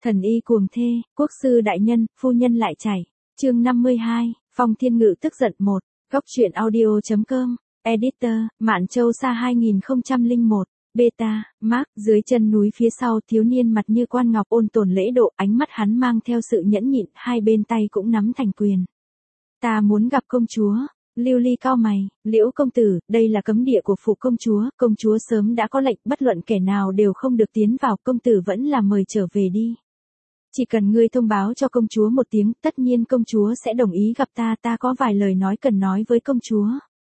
Thần y cuồng thê, quốc sư đại nhân, phu nhân lại chảy. Chương 52, Phong Thiên Ngự tức giận 1. Góc truyện audio.com. Editor, Mạn Châu Sa 2001. Beta, Mark, dưới chân núi phía sau thiếu niên mặt như quan ngọc ôn tồn lễ độ, ánh mắt hắn mang theo sự nhẫn nhịn, hai bên tay cũng nắm thành quyền. Ta muốn gặp công chúa. Lưu Ly cao mày, Liễu công tử, đây là cấm địa của phủ công chúa sớm đã có lệnh, bất luận kẻ nào đều không được tiến vào, công tử vẫn là mời trở về đi. Chỉ cần ngươi thông báo cho công chúa một tiếng, tất nhiên công chúa sẽ đồng ý gặp ta có vài lời nói cần nói với công chúa.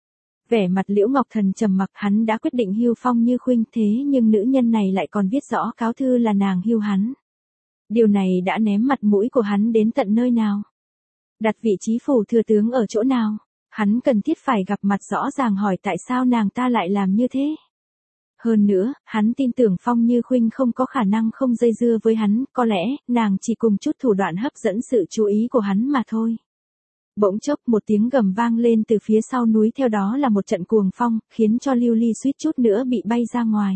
Vẻ mặt Liễu Ngọc Thần trầm mặc, hắn đã quyết định hưu Phong Như Khuynh, thế nhưng nữ nhân này lại còn viết rõ cáo thư là nàng hưu hắn. Điều này đã ném mặt mũi của hắn đến tận nơi nào? Đặt vị trí phủ thừa tướng ở chỗ nào? Hắn cần thiết phải gặp mặt rõ ràng hỏi tại sao nàng ta lại làm như thế. Hơn nữa, hắn tin tưởng Phong Như Khuynh không có khả năng không dây dưa với hắn, có lẽ, nàng chỉ cùng chút thủ đoạn hấp dẫn sự chú ý của hắn mà thôi. Bỗng chốc một tiếng gầm vang lên từ phía sau núi, theo đó là một trận cuồng phong, khiến cho Lưu Ly suýt chút nữa bị bay ra ngoài.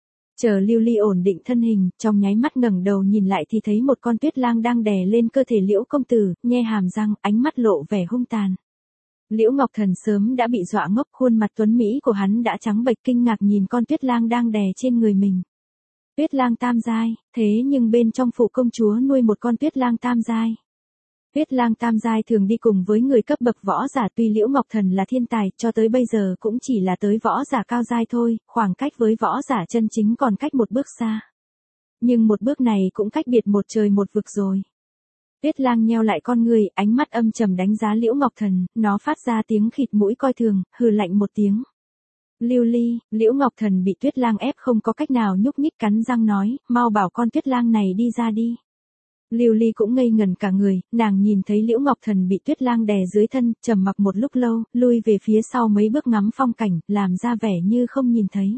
Chờ Lưu Ly ổn định thân hình, trong nháy mắt ngẩng đầu nhìn lại thì thấy một con tuyết lang đang đè lên cơ thể Liễu công tử, nhe hàm răng, ánh mắt lộ vẻ hung tàn. Liễu Ngọc Thần sớm đã bị dọa ngốc, khuôn mặt tuấn mỹ của hắn đã trắng bệch, kinh ngạc nhìn con tuyết lang đang đè trên người mình. Tuyết lang tam giai, thế nhưng bên trong phủ công chúa nuôi một con tuyết lang tam giai. Tuyết lang tam giai thường đi cùng với người cấp bậc võ giả, tuy Liễu Ngọc Thần là thiên tài, cho tới bây giờ cũng chỉ là tới võ giả cao giai thôi, khoảng cách với võ giả chân chính còn cách một bước xa. Nhưng một bước này cũng cách biệt một trời một vực rồi. Tuyết lang nheo lại con người, ánh mắt âm trầm đánh giá Liễu Ngọc Thần, nó phát ra tiếng khịt mũi coi thường, hừ lạnh một tiếng. Lưu Ly, Liễu Ngọc Thần bị tuyết lang ép không có cách nào nhúc nhích, cắn răng nói, mau bảo con tuyết lang này đi ra đi. Lưu Ly cũng ngây ngẩn cả người, nàng nhìn thấy Liễu Ngọc Thần bị tuyết lang đè dưới thân, trầm mặc một lúc lâu, lui về phía sau mấy bước ngắm phong cảnh, làm ra vẻ như không nhìn thấy.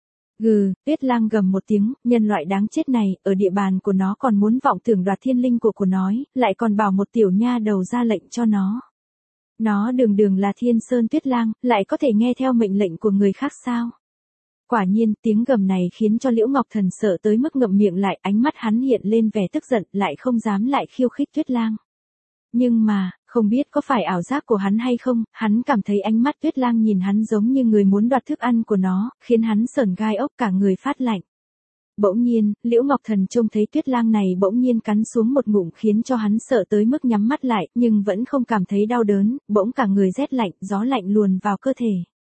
Gừ, tuyết lang gầm một tiếng, nhân loại đáng chết này, ở địa bàn của nó còn muốn vọng tưởng đoạt thiên linh của nói, lại còn bảo một tiểu nha đầu ra lệnh cho nó. Nó đường đường là Thiên Sơn Tuyết Lang, lại có thể nghe theo mệnh lệnh của người khác sao? Quả nhiên, tiếng gầm này khiến cho Liễu Ngọc Thần sợ tới mức ngậm miệng lại, ánh mắt hắn hiện lên vẻ tức giận, lại không dám lại khiêu khích tuyết lang. Nhưng mà, không biết có phải ảo giác của hắn hay không, hắn cảm thấy ánh mắt tuyết lang nhìn hắn giống như người muốn đoạt thức ăn của nó, khiến hắn sởn gai ốc cả người phát lạnh. Bỗng nhiên, Liễu Ngọc Thần trông thấy tuyết lang này bỗng nhiên cắn xuống một ngụm khiến cho hắn sợ tới mức nhắm mắt lại, nhưng vẫn không cảm thấy đau đớn, bỗng cả người rét lạnh, gió lạnh luồn vào cơ thể.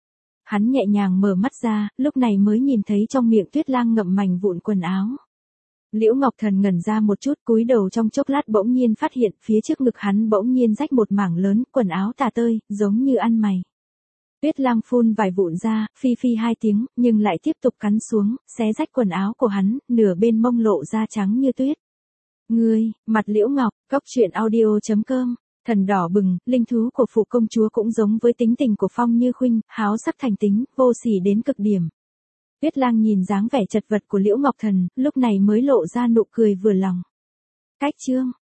Hắn nhẹ nhàng mở mắt ra, lúc này mới nhìn thấy trong miệng tuyết lang ngậm mảnh vụn quần áo. Liễu Ngọc Thần ngẩn ra một chút, cúi đầu trong chốc lát bỗng nhiên phát hiện phía trước ngực hắn bỗng nhiên rách một mảng lớn, quần áo tả tơi, giống như ăn mày. Tuyết lang phun vài vụn ra, phi phi hai tiếng, nhưng lại tiếp tục cắn xuống, xé rách quần áo của hắn, nửa bên mông lộ ra trắng như tuyết. Ngươi, mặt Liễu Ngọc, góc truyện audio.com. Thần đỏ bừng, linh thú của phủ công chúa cũng giống với tính tình của Phong Như Khuynh, háo sắc thành tính, vô sỉ đến cực điểm. Tuyết lang nhìn dáng vẻ chật vật của Liễu Ngọc Thần, lúc này mới lộ ra nụ cười vừa lòng. Cách chương.